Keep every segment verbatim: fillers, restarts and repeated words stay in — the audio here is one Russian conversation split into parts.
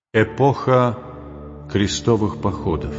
Эпоха крестовых походов.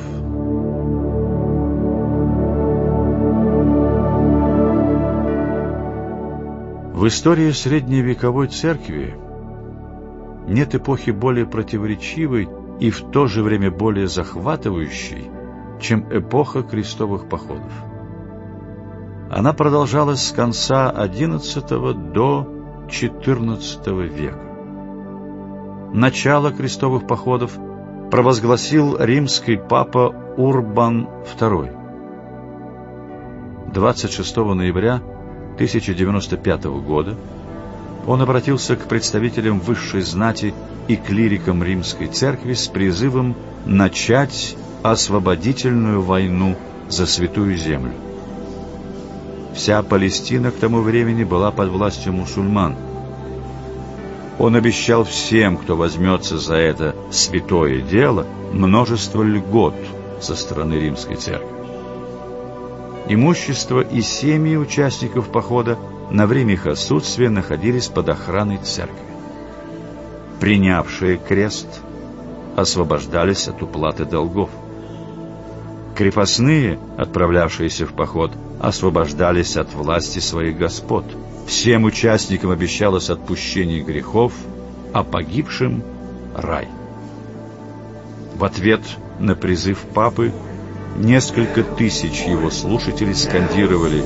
В истории средневековой церкви нет эпохи более противоречивой и в то же время более захватывающей, чем эпоха крестовых походов. Она продолжалась с конца одиннадцатого до четырнадцатого века. Начало крестовых походов провозгласил римский папа Урбан второй. двадцать шестого ноября тысяча девяносто пятого года он обратился к представителям высшей знати и клирикам римской церкви с призывом начать освободительную войну за Святую Землю. Вся Палестина к тому времени была под властью мусульман. Он обещал всем, кто возьмется за это святое дело, множество льгот со стороны римской церкви. Имущество и семьи участников похода на время их отсутствия находились под охраной церкви. Принявшие крест освобождались от уплаты долгов. Крепостные, отправлявшиеся в поход, освобождались от власти своих господ. Всем участникам обещалось отпущение грехов, а погибшим — рай. В ответ на призыв папы несколько тысяч его слушателей скандировали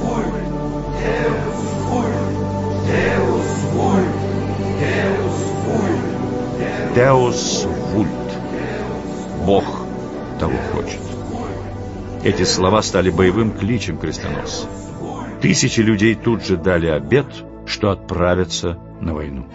«Деус вульт» — «Бог того хочет». Эти слова стали боевым кличем крестоносцев. Тысячи людей тут же дали обет, что отправятся на войну.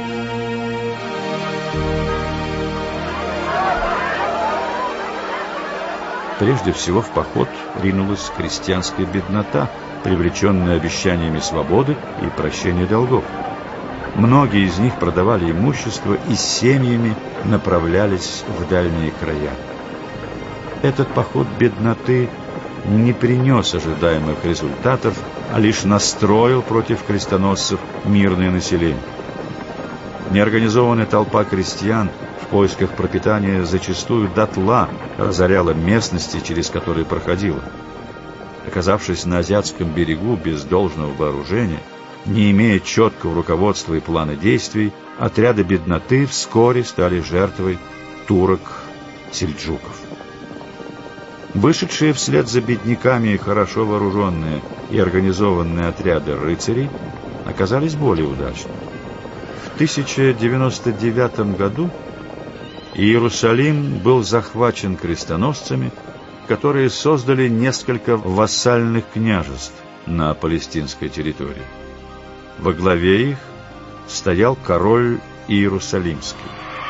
Прежде всего в поход ринулась крестьянская беднота, привлеченная обещаниями свободы и прощения долгов. Многие из них продавали имущество и с семьями направлялись в дальние края. Этот поход бедноты не принес ожидаемых результатов, а лишь настроил против крестоносцев мирное население. Неорганизованная толпа крестьян в поисках пропитания зачастую дотла разоряла местности, через которые проходила. Оказавшись на азиатском берегу без должного вооружения, не имея четкого руководства и плана действий, отряды бедноты вскоре стали жертвой турок-сельджуков. Вышедшие вслед за бедняками хорошо вооруженные и организованные отряды рыцарей оказались более удачными. В тысяча девяносто девятом году Иерусалим был захвачен крестоносцами, которые создали несколько вассальных княжеств на палестинской территории. Во главе их стоял король Иерусалимский.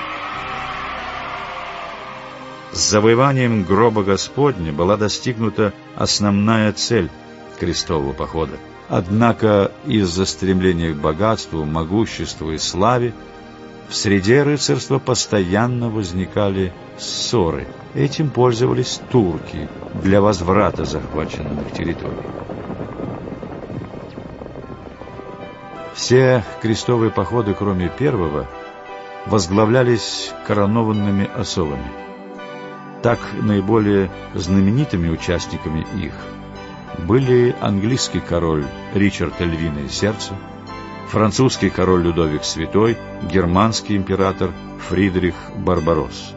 С завоеванием гроба Господня была достигнута основная цель крестового похода. Однако из-за стремления к богатству, могуществу и славе в среде рыцарства постоянно возникали ссоры. Этим пользовались турки для возврата захваченных территорий. Все крестовые походы, кроме первого, возглавлялись коронованными особами. Так, наиболее знаменитыми участниками их были английский король Ричард Львиное Сердце, французский король Людовик Святой, германский император Фридрих Барбаросса.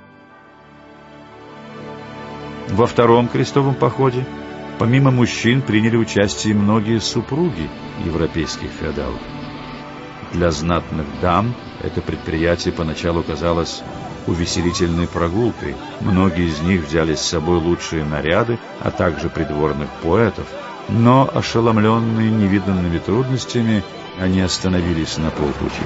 Во втором крестовом походе помимо мужчин приняли участие многие супруги европейских феодалов. Для знатных дам это предприятие поначалу казалось увеселительной прогулкой. Многие из них взяли с собой лучшие наряды, а также придворных поэтов, но, ошеломленные невиданными трудностями, они остановились на полпути.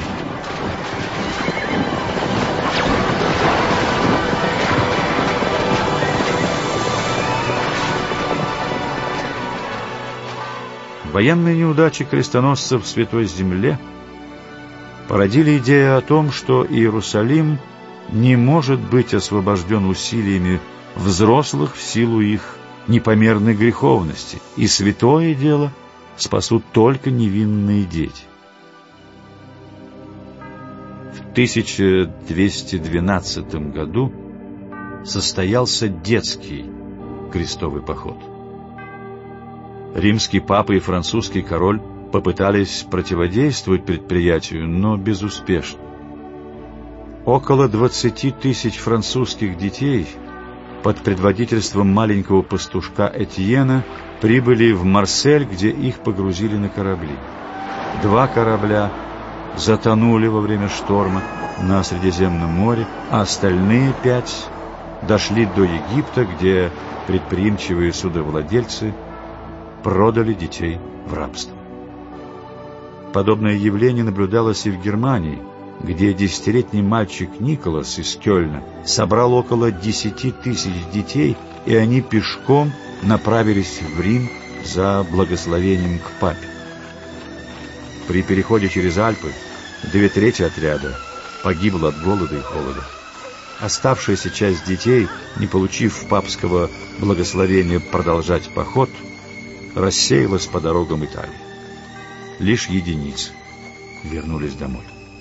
Военные неудачи крестоносцев в Святой Земле породили идею о том, что Иерусалим не может быть освобожден усилиями взрослых в силу их непомерной греховности, и святое дело спасут только невинные дети. В тысяча двести двенадцатом году состоялся детский крестовый поход. Римский папа и французский король попытались противодействовать предприятию, но безуспешно. Около двадцати тысяч французских детей под предводительством маленького пастушка Этьена прибыли в Марсель, где их погрузили на корабли. Два корабля затонули во время шторма на Средиземном море, а остальные пять дошли до Египта, где предприимчивые судовладельцы продали детей в рабство. Подобное явление наблюдалось и в Германии, где десятилетний мальчик Николас из Кёльна собрал около десяти тысяч детей, и они пешком направились в Рим за благословением к папе. При переходе через Альпы две трети отряда погибло от голода и холода. Оставшаяся часть детей, не получив папского благословения продолжать поход, рассеялась по дорогам Италии. Лишь единицы вернулись домой.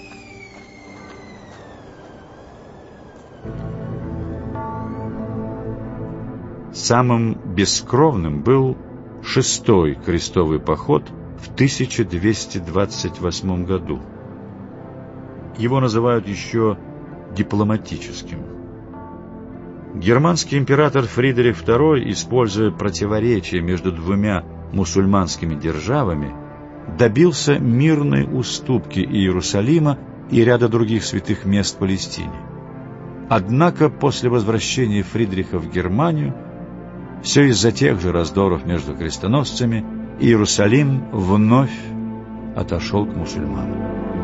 Самым бескровным был шестой крестовый поход в тысяча двести двадцать восьмом году. Его называют еще дипломатическим. Германский император Фридрих второй, используя противоречия между двумя мусульманскими державами, добился мирной уступки Иерусалима и ряда других святых мест в Палестине. Однако после возвращения Фридриха в Германию, все из-за тех же раздоров между крестоносцами, Иерусалим вновь отошел к мусульманам.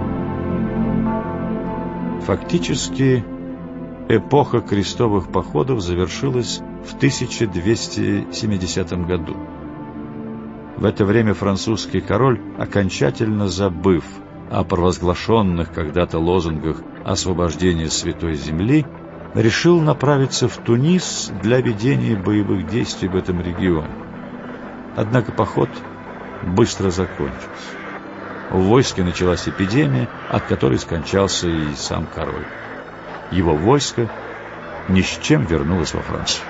Фактически, эпоха крестовых походов завершилась в тысяча двести семидесятом году. В это время французский король, окончательно забыв о провозглашенных когда-то лозунгах освобождения Святой Земли, решил направиться в Тунис для ведения боевых действий в этом регионе. Однако поход быстро закончился. В войске началась эпидемия, от которой скончался и сам король. Его войско ни с чем вернулось во Францию.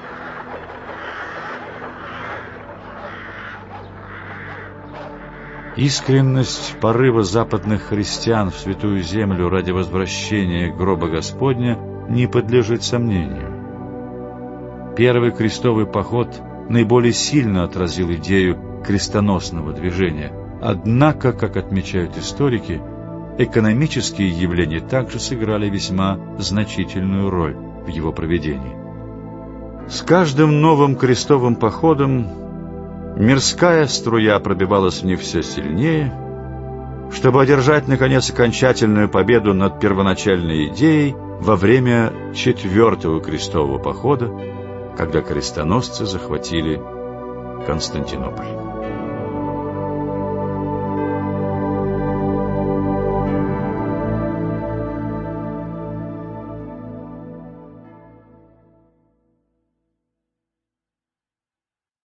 Искренность порыва западных христиан в Святую Землю ради возвращения гроба Господня не подлежит сомнению. Первый крестовый поход наиболее сильно отразил идею крестоносного движения. Однако, как отмечают историки, экономические явления также сыграли весьма значительную роль в его проведении. С каждым новым крестовым походом мирская струя пробивалась в них все сильнее, чтобы одержать, наконец, окончательную победу над первоначальной идеей во время четвертого крестового похода, когда крестоносцы захватили Константинополь.